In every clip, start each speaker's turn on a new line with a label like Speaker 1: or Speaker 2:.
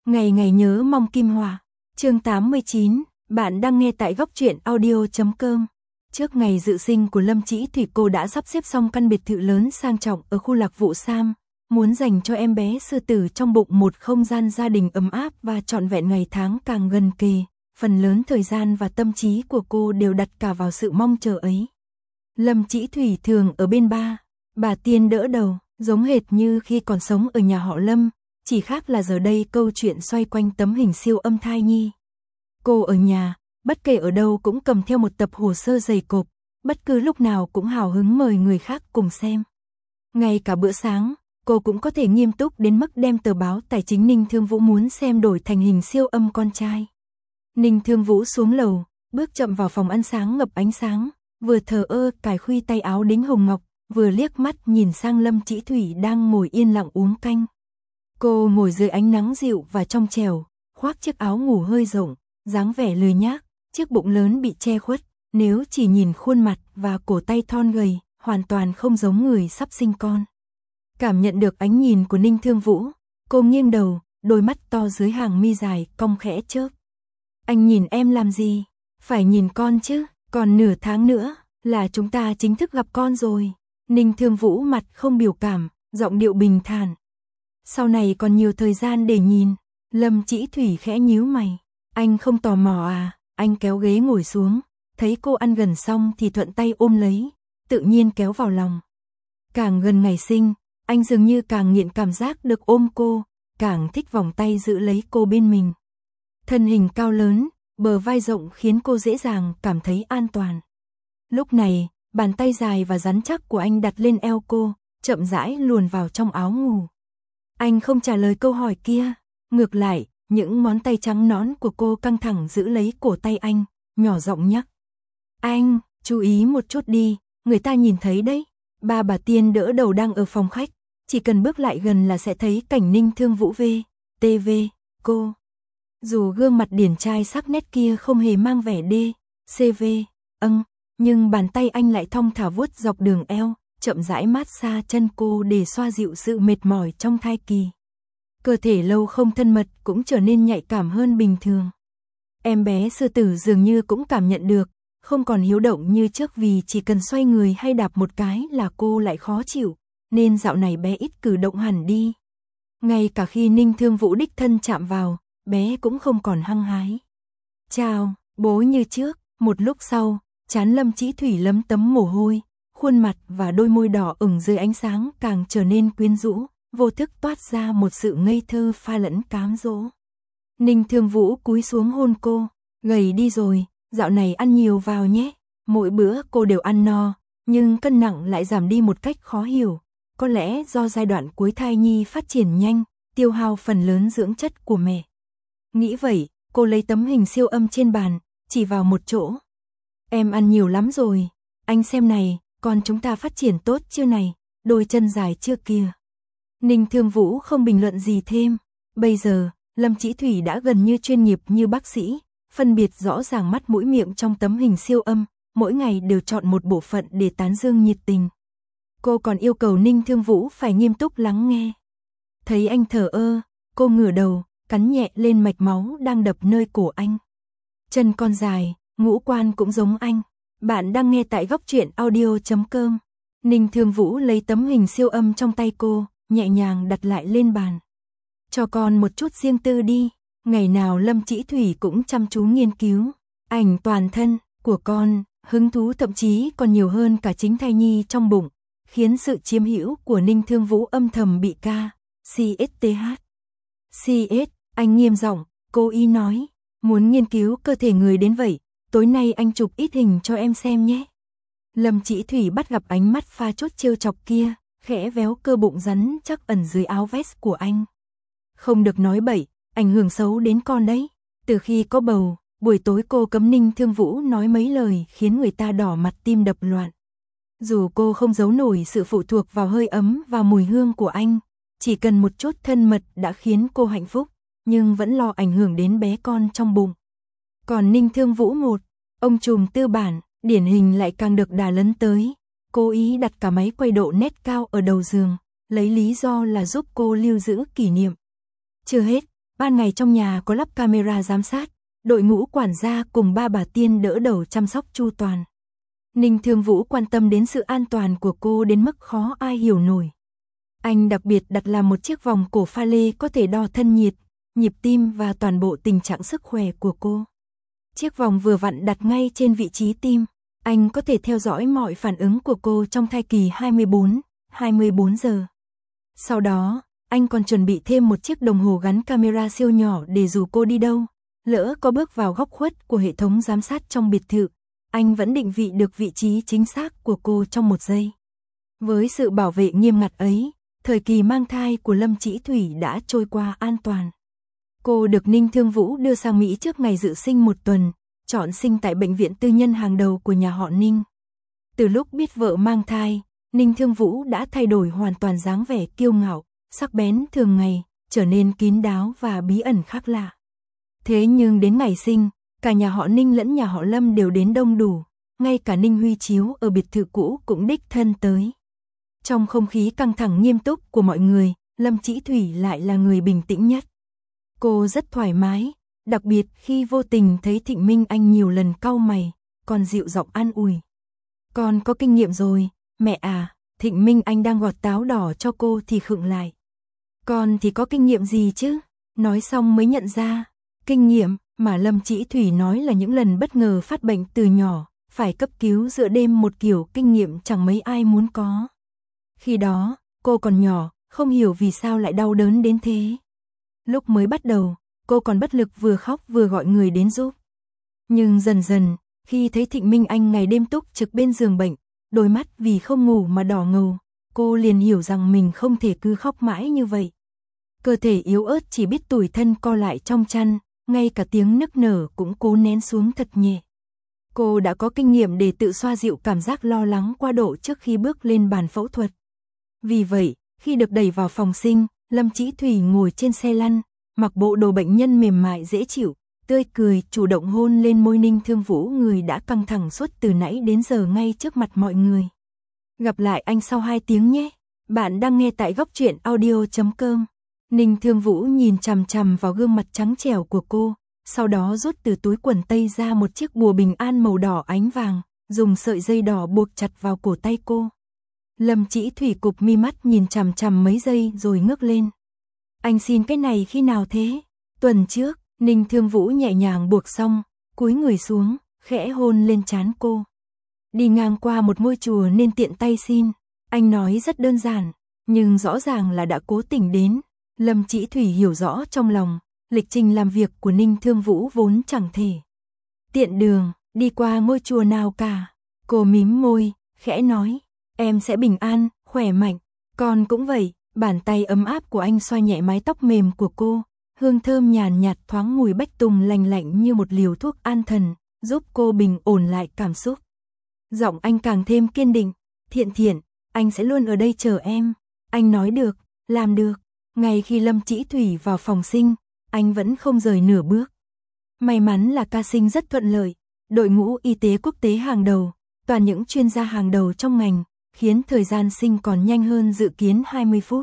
Speaker 1: Ngày ngày nhớ mong Kim Hòa. Chương 89, bạn đang nghe tại góc truyện audio.com. Trước ngày dự sinh của Lâm Chỉ Thủy, cô đã sắp xếp xong căn biệt thự lớn sang trọng ở khu Lạc Vụ Sam, muốn dành cho em bé sư tử trong bụng một không gian gia đình ấm áp và trọn vẹn. Ngày tháng càng gần kề, phần lớn thời gian và tâm trí của cô đều đặt cả vào sự mong chờ ấy. Lâm Chỉ Thủy thường ở bên bà Tiên đỡ đầu, giống hệt như khi còn sống ở nhà họ Lâm, chỉ khác là giờ đây câu chuyện xoay quanh tấm hình siêu âm thai nhi. Cô ở nhà, bất kể ở đâu cũng cầm theo một tập hồ sơ dày cộp, bất cứ lúc nào cũng hào hứng mời người khác cùng xem. Ngay cả bữa sáng, cô cũng có thể nghiêm túc đến mức đem tờ báo tài chính Ninh Thương Vũ muốn xem đổi thành hình siêu âm con trai. Ninh Thương Vũ xuống lầu, bước chậm vào phòng ăn sáng ngập ánh sáng, vừa thờ ơ cài khuy tay áo đính hồng ngọc, vừa liếc mắt nhìn sang Lâm Chỉ Thủy đang ngồi yên lặng uống canh. Cô ngồi dưới ánh nắng dịu và trong trẻo, khoác chiếc áo ngủ hơi rộng, dáng vẻ lười nhác, chiếc bụng lớn bị che khuất, nếu chỉ nhìn khuôn mặt và cổ tay thon gầy, hoàn toàn không giống người sắp sinh con. Cảm nhận được ánh nhìn của Ninh Thương Vũ, cô nghiêng đầu, đôi mắt to dưới hàng mi dài cong khẽ chớp. Anh nhìn em làm gì? Phải nhìn con chứ, còn nửa tháng nữa là chúng ta chính thức gặp con rồi. Ninh Thương Vũ mặt không biểu cảm, giọng điệu bình thản. Sau này còn nhiều thời gian để nhìn. Lâm Chỉ Thủy khẽ nhíu mày. Anh không tò mò à? Anh kéo ghế ngồi xuống, thấy cô ăn gần xong thì thuận tay ôm lấy, tự nhiên kéo vào lòng. Càng gần ngày sinh, anh dường như càng nghiện cảm giác được ôm cô, càng thích vòng tay giữ lấy cô bên mình. Thân hình cao lớn, bờ vai rộng khiến cô dễ dàng cảm thấy an toàn. Lúc này, bàn tay dài và rắn chắc của anh đặt lên eo cô, chậm rãi luồn vào trong áo ngủ. Anh không trả lời câu hỏi kia, ngược lại, những ngón tay trắng nõn của cô căng thẳng giữ lấy cổ tay anh, nhỏ giọng nhắc. Anh, chú ý một chút đi, người ta nhìn thấy đấy. Bà Tiên đỡ đầu đang ở phòng khách, chỉ cần bước lại gần là sẽ thấy cảnh Ninh Thương Vũ TV, cô. Dù gương mặt điển trai sắc nét kia không hề mang vẻ CV, nhưng bàn tay anh lại thong thả vuốt dọc đường eo, chậm rãi mát xa chân cô để xoa dịu sự mệt mỏi trong thai kỳ. Cơ thể lâu không thân mật cũng trở nên nhạy cảm hơn bình thường. Em bé sư tử dường như cũng cảm nhận được, không còn hiếu động như trước vì chỉ cần xoay người hay đạp một cái là cô lại khó chịu, nên dạo này bé ít cử động hẳn đi. Ngay cả khi Ninh Thương Vũ đích thân chạm vào, bé cũng không còn hăng hái. Chào, bố như trước. Một lúc sau, trán Lâm Chỉ Thủy lấm tấm mồ hôi, khuôn mặt và đôi môi đỏ ửng dưới ánh sáng càng trở nên quyến rũ, vô thức toát ra một sự ngây thơ pha lẫn cám dỗ. Ninh Thương Vũ cúi xuống hôn cô, gầy đi rồi, dạo này ăn nhiều vào nhé. Mỗi bữa cô đều ăn no, nhưng cân nặng lại giảm đi một cách khó hiểu, có lẽ do giai đoạn cuối thai nhi phát triển nhanh, tiêu hao phần lớn dưỡng chất của mẹ. Nghĩ vậy, cô lấy tấm hình siêu âm trên bàn, chỉ vào một chỗ. Em ăn nhiều lắm rồi, anh xem này, con chúng ta phát triển tốt chưa này, đôi chân dài chưa kìa. Ninh Thương Vũ không bình luận gì thêm. Bây giờ, Lâm Chỉ Thủy đã gần như chuyên nghiệp như bác sĩ, phân biệt rõ ràng mắt mũi miệng trong tấm hình siêu âm, mỗi ngày đều chọn một bộ phận để tán dương nhiệt tình. Cô còn yêu cầu Ninh Thương Vũ phải nghiêm túc lắng nghe. Thấy anh thờ ơ, cô ngửa đầu, cắn nhẹ lên mạch máu đang đập nơi cổ anh. Chân con dài, ngũ quan cũng giống anh. Bạn đang nghe tại góc truyện audio.com. Ninh Thương Vũ lấy tấm hình siêu âm trong tay cô, nhẹ nhàng đặt lại lên bàn. Cho con một chút riêng tư đi. Ngày nào Lâm Chỉ Thủy cũng chăm chú nghiên cứu ảnh toàn thân của con, hứng thú thậm chí còn nhiều hơn cả chính thai nhi trong bụng, khiến sự chiếm hữu của Ninh Thương Vũ âm thầm bị CS, anh nghiêm giọng, cố ý nói, muốn nghiên cứu cơ thể người đến vậy, tối nay anh chụp ít hình cho em xem nhé. Lâm Chỉ Thủy bắt gặp ánh mắt pha chút trêu chọc kia, khẽ véo cơ bụng rắn chắc ẩn dưới áo vest của anh. Không được nói bậy, ảnh hưởng xấu đến con đấy. Từ khi có bầu, buổi tối cô cấm Ninh Thương Vũ nói mấy lời khiến người ta đỏ mặt tim đập loạn. Dù cô không giấu nổi sự phụ thuộc vào hơi ấm và mùi hương của anh, chỉ cần một chút thân mật đã khiến cô hạnh phúc, nhưng vẫn lo ảnh hưởng đến bé con trong bụng. Còn Ninh Thương Vũ ông trùm tư bản, điển hình lại càng được đà lấn tới, cố ý đặt cả máy quay độ nét cao ở đầu giường, lấy lý do là giúp cô lưu giữ kỷ niệm. Chưa hết, Ban ngày trong nhà có lắp camera giám sát, đội ngũ quản gia cùng ba bà tiên đỡ đầu chăm sóc chu toàn. Ninh Thương Vũ quan tâm đến sự an toàn của cô đến mức khó ai hiểu nổi. Anh đặc biệt đặt làm một chiếc vòng cổ pha lê có thể đo thân nhiệt, nhịp tim và toàn bộ tình trạng sức khỏe của cô. Chiếc vòng vừa vặn đặt ngay trên vị trí tim, anh có thể theo dõi mọi phản ứng của cô trong thai kỳ 24 giờ. Sau đó, anh còn chuẩn bị thêm một chiếc đồng hồ gắn camera siêu nhỏ để dù cô đi đâu, lỡ có bước vào góc khuất của hệ thống giám sát trong biệt thự, anh vẫn định vị được vị trí chính xác của cô trong 1 giây. Với sự bảo vệ nghiêm ngặt ấy, thời kỳ mang thai của Lâm Chỉ Thủy đã trôi qua an toàn. Cô được Ninh Thương Vũ đưa sang Mỹ trước ngày dự sinh 1 tuần, chọn sinh tại bệnh viện tư nhân hàng đầu của nhà họ Ninh. Từ lúc biết vợ mang thai, Ninh Thương Vũ đã thay đổi hoàn toàn dáng vẻ kiêu ngạo, sắc bén thường ngày, trở nên kín đáo và bí ẩn khác lạ. Thế nhưng đến ngày sinh, cả nhà họ Ninh lẫn nhà họ Lâm đều đến đông đủ, ngay cả Ninh Huy Chiếu ở biệt thự cũ cũng đích thân tới. Trong không khí căng thẳng nghiêm túc của mọi người, Lâm Chỉ Thủy lại là người bình tĩnh nhất. Cô rất thoải mái, đặc biệt khi vô tình thấy Thịnh Minh Anh nhiều lần cau mày, còn dịu giọng an ủi. Con có kinh nghiệm rồi, mẹ à. Thịnh Minh Anh đang gọt táo đỏ cho cô thì khựng lại. Con thì có kinh nghiệm gì chứ? Nói xong mới nhận ra, kinh nghiệm mà Lâm Chỉ Thủy nói là những lần bất ngờ phát bệnh từ nhỏ, phải cấp cứu giữa đêm, một kiểu kinh nghiệm chẳng mấy ai muốn có. Khi đó, cô còn nhỏ, không hiểu vì sao lại đau đớn đến thế. Lúc mới bắt đầu, cô còn bất lực vừa khóc vừa gọi người đến giúp. Nhưng dần dần, khi thấy Thịnh Minh Anh ngày đêm túc trực bên giường bệnh, đôi mắt vì không ngủ mà đỏ ngầu, cô liền hiểu rằng mình không thể cứ khóc mãi như vậy. Cơ thể yếu ớt chỉ biết tủi thân co lại trong chăn, ngay cả tiếng nức nở cũng cố nén xuống thật nhẹ. Cô đã có kinh nghiệm để tự xoa dịu cảm giác lo lắng qua độ trước khi bước lên bàn phẫu thuật. Vì vậy, khi được đẩy vào phòng sinh, Lâm Chỉ Thủy ngồi trên xe lăn, mặc bộ đồ bệnh nhân mềm mại dễ chịu, tươi cười, chủ động hôn lên môi Ninh Thương Vũ, người đã căng thẳng suốt từ nãy đến giờ ngay trước mặt mọi người. Gặp lại anh sau 2 tiếng nhé. Bạn đang nghe tại Góc Truyện Audio.com. Ninh Thương Vũ nhìn chằm chằm vào gương mặt trắng trẻo của cô, sau đó rút từ túi quần tây ra một chiếc bùa bình an màu đỏ ánh vàng, dùng sợi dây đỏ buộc chặt vào cổ tay cô. Lâm Chỉ Thủy cụp mi mắt nhìn chằm chằm mấy giây rồi ngước lên. Anh xin cái này khi nào thế? Tuần trước. Ninh Thương Vũ nhẹ nhàng buộc xong, cúi người xuống, khẽ hôn lên trán cô. Đi ngang qua một ngôi chùa nên tiện tay xin. Anh nói rất đơn giản, nhưng rõ ràng là đã cố tình đến. Lâm Chỉ Thủy hiểu rõ trong lòng, lịch trình làm việc của Ninh Thương Vũ vốn chẳng thể tiện đường, đi qua ngôi chùa nào cả. Cô mím môi, khẽ nói, em sẽ bình an, khỏe mạnh, con cũng vậy. Bàn tay ấm áp của anh xoa nhẹ mái tóc mềm của cô. Hương thơm nhàn nhạt thoáng mùi bách tùng lành lạnh như một liều thuốc an thần, giúp cô bình ổn lại cảm xúc. Giọng anh càng thêm kiên định, Thiện Thiện, anh sẽ luôn ở đây chờ em. Anh nói được, làm được. Ngay khi Lâm Chỉ Thủy vào phòng sinh, anh vẫn không rời nửa bước. May mắn là ca sinh rất thuận lợi, đội ngũ y tế quốc tế hàng đầu, toàn những chuyên gia hàng đầu trong ngành, khiến thời gian sinh còn nhanh hơn dự kiến 20 phút.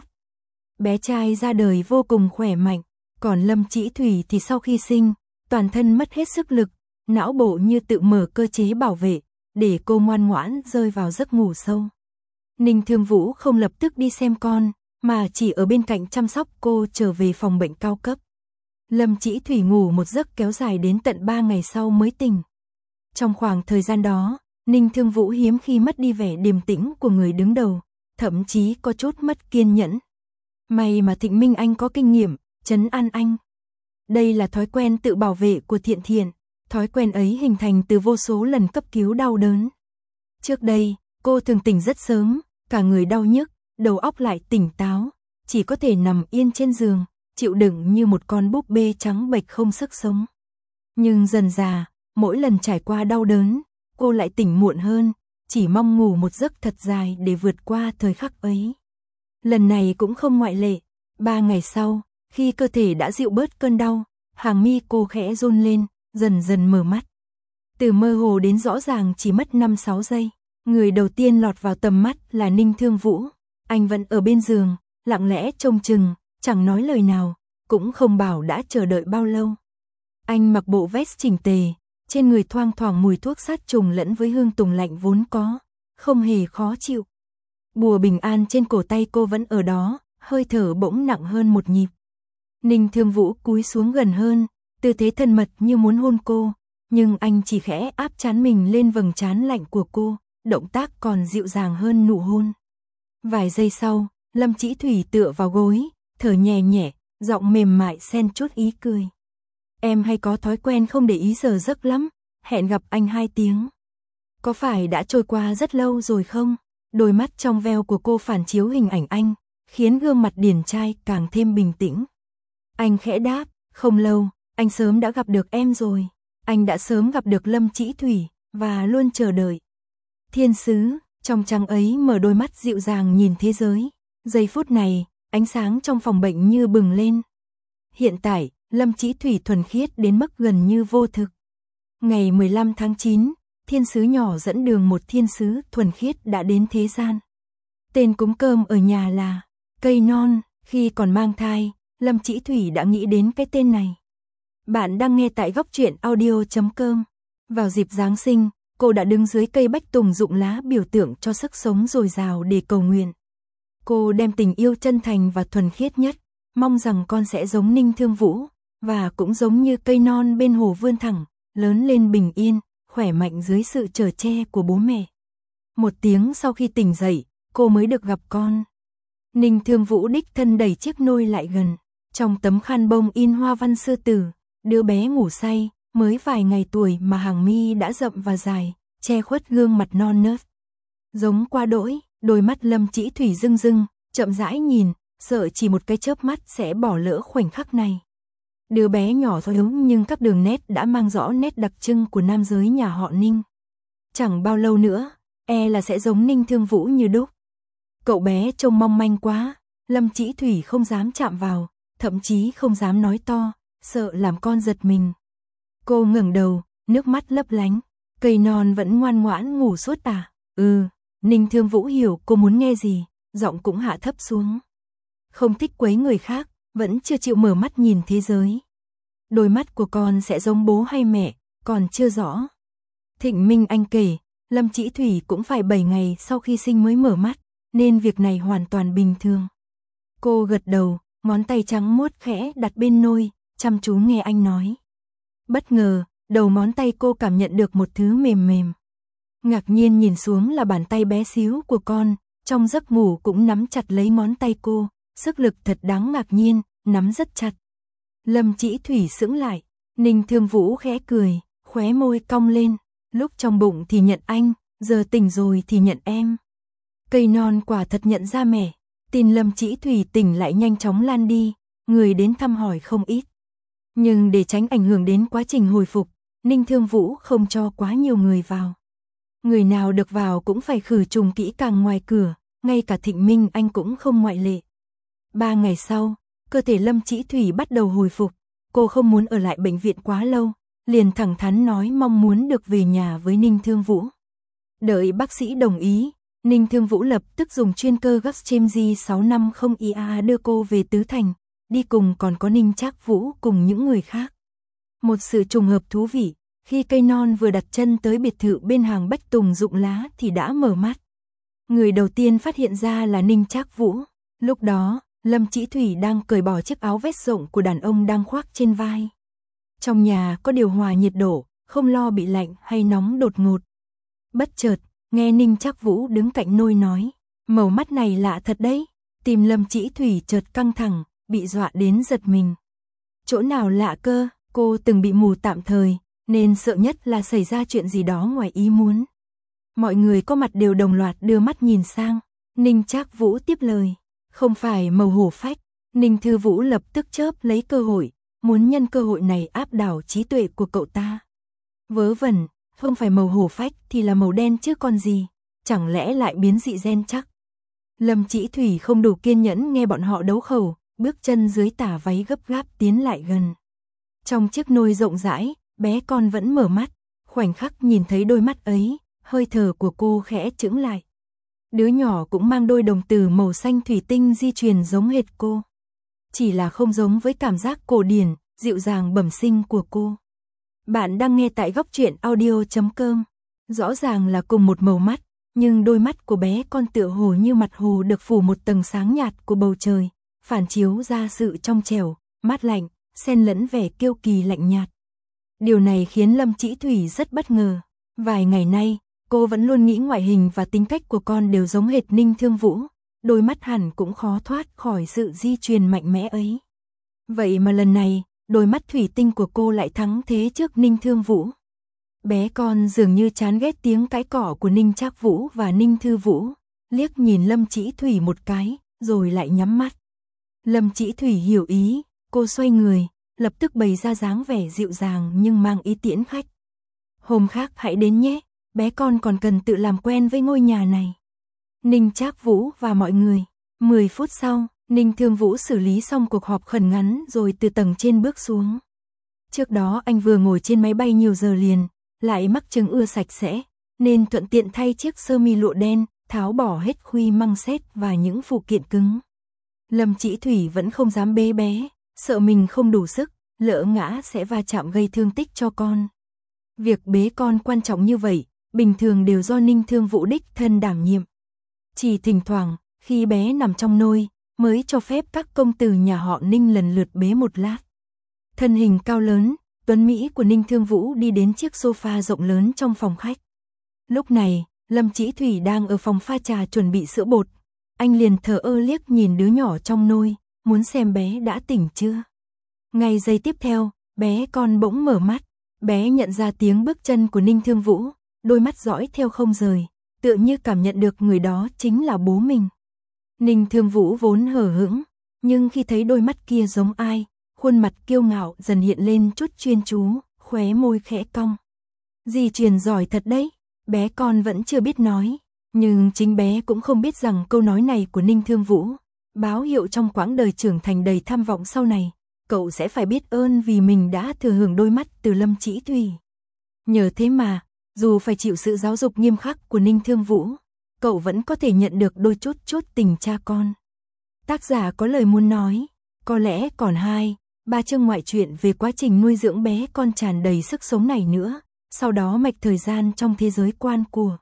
Speaker 1: Bé trai ra đời vô cùng khỏe mạnh. Còn Lâm Chỉ Thủy thì sau khi sinh, toàn thân mất hết sức lực, não bộ như tự mở cơ chế bảo vệ, để cô ngoan ngoãn rơi vào giấc ngủ sâu. Ninh Thương Vũ không lập tức đi xem con, mà chỉ ở bên cạnh chăm sóc cô trở về phòng bệnh cao cấp. Lâm Chỉ Thủy ngủ một giấc kéo dài đến tận 3 ngày sau mới tỉnh. Trong khoảng thời gian đó, Ninh Thương Vũ hiếm khi mất đi vẻ điềm tĩnh của người đứng đầu, thậm chí có chút mất kiên nhẫn. May mà Thịnh Minh Anh có kinh nghiệm, trấn an anh. Đây là thói quen tự bảo vệ của Thiện Thiện, thói quen ấy hình thành từ vô số lần cấp cứu đau đớn. Trước đây, cô thường tỉnh rất sớm, cả người đau nhức, đầu óc lại tỉnh táo, chỉ có thể nằm yên trên giường, chịu đựng như một con búp bê trắng bệch không sức sống. Nhưng dần dà, mỗi lần trải qua đau đớn, cô lại tỉnh muộn hơn, chỉ mong ngủ một giấc thật dài để vượt qua thời khắc ấy. Lần này cũng không ngoại lệ, 3 ngày sau, khi cơ thể đã dịu bớt cơn đau, hàng mi cô khẽ run lên, dần dần mở mắt. Từ mơ hồ đến rõ ràng chỉ mất 5-6 giây. Người đầu tiên lọt vào tầm mắt là Ninh Thương Vũ. Anh vẫn ở bên giường, lặng lẽ trông chừng, chẳng nói lời nào, cũng không bảo đã chờ đợi bao lâu. Anh mặc bộ vest chỉnh tề, trên người thoang thoảng mùi thuốc sát trùng lẫn với hương tùng lạnh vốn có, không hề khó chịu. Bùa bình an trên cổ tay cô vẫn ở đó, hơi thở bỗng nặng hơn một nhịp. Ninh Thương Vũ cúi xuống gần hơn, tư thế thân mật như muốn hôn cô, nhưng anh chỉ khẽ áp trán mình lên vầng trán lạnh của cô, động tác còn dịu dàng hơn nụ hôn. Vài giây sau, Lâm Chỉ Thủy tựa vào gối, thở nhẹ nhẹ, giọng mềm mại xen chút ý cười. Em hay có thói quen không để ý giờ giấc lắm, hẹn gặp anh 2 tiếng. Có phải đã trôi qua rất lâu rồi không? Đôi mắt trong veo của cô phản chiếu hình ảnh anh, khiến gương mặt điển trai càng thêm bình tĩnh. Anh khẽ đáp, không lâu, anh sớm đã gặp được em rồi. Anh đã sớm gặp được Lâm Chỉ Thủy, và luôn chờ đợi. Thiên sứ, trong trăng ấy mở đôi mắt dịu dàng nhìn thế giới. Giây phút này, ánh sáng trong phòng bệnh như bừng lên. Hiện tại, Lâm Chỉ Thủy thuần khiết đến mức gần như vô thực. Ngày 15 tháng 9, thiên sứ nhỏ dẫn đường một thiên sứ thuần khiết đã đến thế gian. Tên cúng cơm ở nhà là Cây Non. Khi còn mang thai, Lâm Chỉ Thủy đã nghĩ đến cái tên này. Bạn đang nghe tại góc truyện audio.com. Vào dịp Giáng sinh, cô đã đứng dưới cây bách tùng rụng lá biểu tượng cho sức sống dồi dào để cầu nguyện. Cô đem tình yêu chân thành và thuần khiết nhất, mong rằng con sẽ giống Ninh Thương Vũ, và cũng giống như cây non bên hồ vươn thẳng, lớn lên bình yên, khỏe mạnh dưới sự chở che của bố mẹ. 1 tiếng sau khi tỉnh dậy, cô mới được gặp con. Ninh Thương Vũ đích thân đẩy chiếc nôi lại gần, trong tấm khăn bông in hoa văn sư tử, đứa bé ngủ say, mới vài ngày tuổi mà hàng mi đã rậm và dài, che khuất gương mặt non nớt. Giống quá đỗi, đôi mắt Lâm Chỉ Thủy rưng rưng, chậm rãi nhìn, sợ chỉ một cái chớp mắt sẽ bỏ lỡ khoảnh khắc này. Đứa bé nhỏ thôi nhưng các đường nét đã mang rõ nét đặc trưng của nam giới nhà họ Ninh. Chẳng bao lâu nữa, là sẽ giống Ninh Thương Vũ như đúc. Cậu bé trông mong manh quá, Lâm Chỉ Thủy không dám chạm vào, thậm chí không dám nói to, sợ làm con giật mình. Cô ngẩng đầu, nước mắt lấp lánh. Cây non vẫn ngoan ngoãn ngủ suốt à? Ninh Thương Vũ hiểu cô muốn nghe gì, giọng cũng hạ thấp xuống. Không thích quấy người khác, vẫn chưa chịu mở mắt nhìn thế giới. Đôi mắt của con sẽ giống bố hay mẹ, còn chưa rõ. Thịnh Minh Anh kể, Lâm Chỉ Thủy cũng phải 7 ngày sau khi sinh mới mở mắt, nên việc này hoàn toàn bình thường. Cô gật đầu, ngón tay trắng muốt khẽ đặt bên nôi, chăm chú nghe anh nói. Bất ngờ, đầu ngón tay cô cảm nhận được một thứ mềm mềm. Ngạc nhiên nhìn xuống là bàn tay bé xíu của con, trong giấc ngủ cũng nắm chặt lấy ngón tay cô, sức lực thật đáng ngạc nhiên, nắm rất chặt. Lâm Chỉ Thủy sững lại, Ninh Thương Vũ khẽ cười, khóe môi cong lên, lúc trong bụng thì nhận anh, giờ tỉnh rồi thì nhận em. Cây non quả thật nhận ra mẹ, tin Lâm Chỉ Thủy tỉnh lại nhanh chóng lan đi, người đến thăm hỏi không ít. Nhưng để tránh ảnh hưởng đến quá trình hồi phục, Ninh Thương Vũ không cho quá nhiều người vào. Người nào được vào cũng phải khử trùng kỹ càng ngoài cửa, ngay cả Thịnh Minh Anh cũng không ngoại lệ. 3 ngày sau, cơ thể Lâm Chỉ Thủy bắt đầu hồi phục, cô không muốn ở lại bệnh viện quá lâu, liền thẳng thắn nói mong muốn được về nhà với Ninh Thương Vũ. Đợi bác sĩ đồng ý, Ninh Thương Vũ lập tức dùng chuyên cơ Gulfstream 650 IA đưa cô về Tứ Thành, đi cùng còn có Ninh Trác Vũ cùng những người khác. Một sự trùng hợp thú vị, khi cây non vừa đặt chân tới biệt thự bên hàng bách tùng rụng lá thì đã mở mắt. Người đầu tiên phát hiện ra là Ninh Trác Vũ. Lúc đó, Lâm Chỉ Thủy đang cởi bỏ chiếc áo vest rộng của đàn ông đang khoác trên vai. Trong nhà có điều hòa nhiệt độ, không lo bị lạnh hay nóng đột ngột. Bất chợt, nghe Ninh Trác Vũ đứng cạnh nôi nói, màu mắt này lạ thật đấy. Tim Lâm Chỉ Thủy chợt căng thẳng, bị dọa đến giật mình. Chỗ nào lạ cơ, cô từng bị mù tạm thời, nên sợ nhất là xảy ra chuyện gì đó ngoài ý muốn. Mọi người có mặt đều đồng loạt đưa mắt nhìn sang. Ninh Trác Vũ tiếp lời, không phải màu hổ phách. Ninh Thư Vũ lập tức chớp lấy cơ hội, muốn nhân cơ hội này áp đảo trí tuệ của cậu ta. Vớ vẩn, không phải màu hổ phách thì là màu đen chứ còn gì, chẳng lẽ lại biến dị gen chắc. Lâm Chỉ Thủy không đủ kiên nhẫn nghe bọn họ đấu khẩu, bước chân dưới tà váy gấp gáp tiến lại gần. Trong chiếc nôi rộng rãi, bé con vẫn mở mắt, khoảnh khắc nhìn thấy đôi mắt ấy, hơi thở của cô khẽ chững lại. Đứa nhỏ cũng mang đôi đồng tử màu xanh thủy tinh di truyền giống hệt cô. chỉ là không giống với cảm giác cổ điển, dịu dàng bẩm sinh của cô. Bạn đang nghe tại góc truyện audio.com. Rõ ràng là cùng một màu mắt, nhưng đôi mắt của bé con tựa hồ như mặt hồ được phủ một tầng sáng nhạt của bầu trời, phản chiếu ra sự trong trẻo, mát lạnh, xen lẫn vẻ kiêu kỳ lạnh nhạt. Điều này khiến Lâm Chỉ Thủy rất bất ngờ. Vài ngày nay, cô vẫn luôn nghĩ ngoại hình và tính cách của con đều giống hệt Ninh Thương Vũ, đôi mắt hẳn cũng khó thoát khỏi sự di truyền mạnh mẽ ấy. Vậy mà lần này, đôi mắt thủy tinh của cô lại thắng thế trước Ninh Thương Vũ. Bé con dường như chán ghét tiếng cãi cọ của Ninh Trác Vũ và Ninh Thư Vũ, liếc nhìn Lâm Chỉ Thủy một cái, rồi lại nhắm mắt. Lâm Chỉ Thủy hiểu ý, cô xoay người, lập tức bày ra dáng vẻ dịu dàng nhưng mang ý tiễn khách. Hôm khác hãy đến nhé, bé con còn cần tự làm quen với ngôi nhà này. Ninh Trác Vũ và mọi người. 10 phút sau, Ninh Thương Vũ xử lý xong cuộc họp khẩn ngắn rồi từ tầng trên bước xuống. Trước đó anh vừa ngồi trên máy bay nhiều giờ liền, lại mắc chứng ưa sạch sẽ, nên thuận tiện thay chiếc sơ mi lụa đen, tháo bỏ hết khuy măng sét và những phụ kiện cứng. Lâm Chỉ Thủy vẫn không dám bế bé, sợ mình không đủ sức, lỡ ngã sẽ va chạm gây thương tích cho con. Việc bế con quan trọng như vậy, bình thường đều do Ninh Thương Vũ đích thân đảm nhiệm. Chỉ thỉnh thoảng, khi bé nằm trong nôi, mới cho phép các công tử nhà họ Ninh lần lượt bế một lát. Thân hình cao lớn, tuấn mỹ của Ninh Thương Vũ đi đến chiếc sofa rộng lớn trong phòng khách. Lúc này, Lâm Chỉ Thủy đang ở phòng pha trà chuẩn bị sữa bột. Anh liền thờ ơ liếc nhìn đứa nhỏ trong nôi, muốn xem bé đã tỉnh chưa. Ngay giây tiếp theo, bé con bỗng mở mắt. Bé nhận ra tiếng bước chân của Ninh Thương Vũ, đôi mắt dõi theo không rời, tựa như cảm nhận được người đó chính là bố mình. Ninh Thương Vũ vốn hờ hững, nhưng khi thấy đôi mắt kia giống ai, khuôn mặt kiêu ngạo dần hiện lên chút chuyên chú, khóe môi khẽ cong. Di truyền giỏi thật đấy, bé con vẫn chưa biết nói, nhưng chính bé cũng không biết rằng câu nói này của Ninh Thương Vũ báo hiệu trong quãng đời trưởng thành đầy tham vọng sau này, cậu sẽ phải biết ơn vì mình đã thừa hưởng đôi mắt từ Lâm Chỉ Thủy. Nhờ thế mà, dù phải chịu sự giáo dục nghiêm khắc của Ninh Thương Vũ, cậu vẫn có thể nhận được đôi chút tình cha con. Tác giả có lời muốn nói, có lẽ còn 2-3 chương ngoại truyện về quá trình nuôi dưỡng bé con tràn đầy sức sống này nữa, sau đó mạch thời gian trong thế giới quan của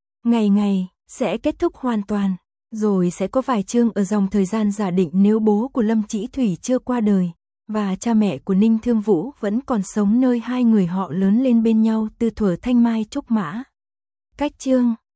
Speaker 1: ngày sẽ kết thúc hoàn toàn, rồi sẽ có vài chương ở dòng thời gian giả định nếu bố của Lâm Chỉ Thủy chưa qua đời, và cha mẹ của Ninh Thương Vũ vẫn còn sống nơi hai người họ lớn lên bên nhau từ thuở thanh mai trúc mã. Cách chương